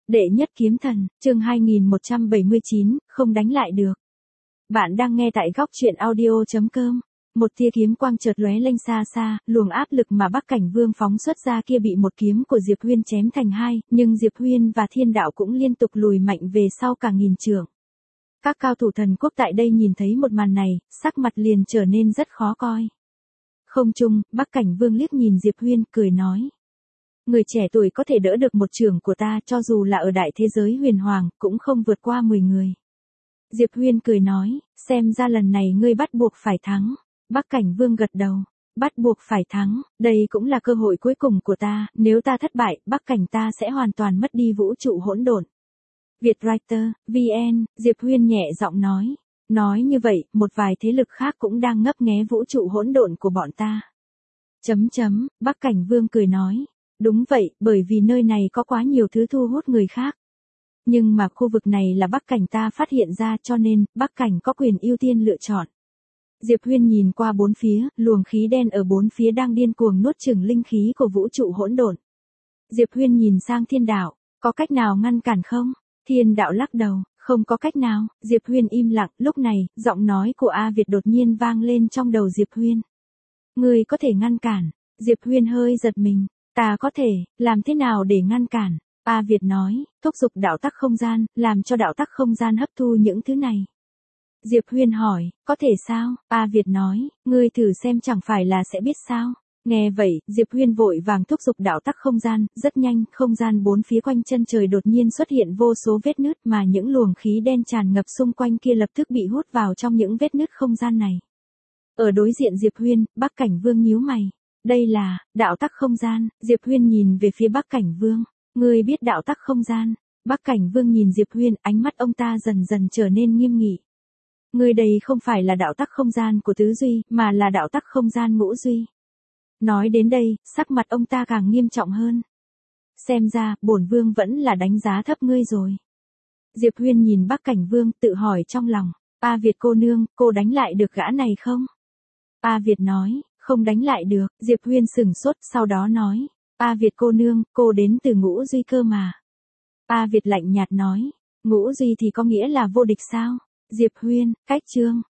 Đệ nhất kiếm thần, chương 2179, không đánh lại được. Bạn đang nghe tại góc truyện audio.com. Một tia kiếm quang chợt lóe lên xa xa, luồng áp lực mà Bắc Cảnh Vương phóng xuất ra kia bị một kiếm của Diệp Huyên chém thành hai, nhưng Diệp Huyên và Thiên Đạo cũng liên tục lùi mạnh về sau cả nghìn trượng. Các cao thủ thần quốc tại đây nhìn thấy một màn này, sắc mặt liền trở nên rất khó coi. Không chung, Bắc Cảnh Vương liếc nhìn Diệp Huyên, cười nói. Người trẻ tuổi có thể đỡ được một chưởng của ta, cho dù là ở đại thế giới huyền hoàng, cũng không vượt qua 10 người. Diệp Huyên cười nói, xem ra lần này ngươi bắt buộc phải thắng. Bắc Cảnh Vương gật đầu, bắt buộc phải thắng, đây cũng là cơ hội cuối cùng của ta, nếu ta thất bại, Bắc Cảnh ta sẽ hoàn toàn mất đi vũ trụ hỗn độn. Vietwriter, VN, Diệp Huyên nhẹ giọng nói. Nói như vậy, một vài thế lực khác cũng đang ngấp nghé vũ trụ hỗn độn của bọn ta. Bắc Cảnh Vương cười nói. Đúng vậy, bởi vì nơi này có quá nhiều thứ thu hút người khác. Nhưng mà khu vực này là Bắc Cảnh ta phát hiện ra, cho nên, Bắc Cảnh có quyền ưu tiên lựa chọn. Diệp Huyên nhìn qua bốn phía, luồng khí đen ở bốn phía đang điên cuồng nuốt chửng linh khí của vũ trụ hỗn độn. Diệp Huyên nhìn sang Thiên Đạo, có cách nào ngăn cản không? Thiên Đạo lắc đầu, không có cách nào. Diệp Huyên im lặng, lúc này, giọng nói của A Việt đột nhiên vang lên trong đầu Diệp Huyên. Ngươi có thể ngăn cản. Diệp Huyên hơi giật mình. Ta có thể, làm thế nào để ngăn cản? A Việt nói, thúc giục đạo tắc không gian, làm cho đạo tắc không gian hấp thu những thứ này. Diệp Huyên hỏi, có thể sao? A Việt nói, ngươi thử xem chẳng phải là sẽ biết sao? Nghe vậy, Diệp Huyên vội vàng thúc giục đạo tắc không gian, rất nhanh, không gian bốn phía quanh chân trời đột nhiên xuất hiện vô số vết nứt mà những luồng khí đen tràn ngập xung quanh kia lập tức bị hút vào trong những vết nứt không gian này. Ở đối diện Diệp Huyên, Bắc Cảnh Vương nhíu mày. Đây là, đạo tắc không gian. Diệp Huyên nhìn về phía Bắc Cảnh Vương. Ngươi biết đạo tắc không gian. Bắc Cảnh Vương nhìn Diệp Huyên, ánh mắt ông ta dần dần trở nên nghiêm nghị. Ngươi đây không phải là đạo tắc không gian của tứ duy, mà là đạo tắc không gian ngũ duy. Nói đến đây, sắc mặt ông ta càng nghiêm trọng hơn. Xem ra, bổn vương vẫn là đánh giá thấp ngươi rồi. Diệp Huyên nhìn Bắc Cảnh Vương, tự hỏi trong lòng. A Việt cô nương, cô đánh lại được gã này không? A Việt nói. Không đánh lại được. Diệp Huyên sửng sốt, sau đó nói. A Việt cô nương, cô đến từ ngũ duy cơ mà. A Việt lạnh nhạt nói. Ngũ duy thì có nghĩa là vô địch sao? Diệp Huyên, cách chương.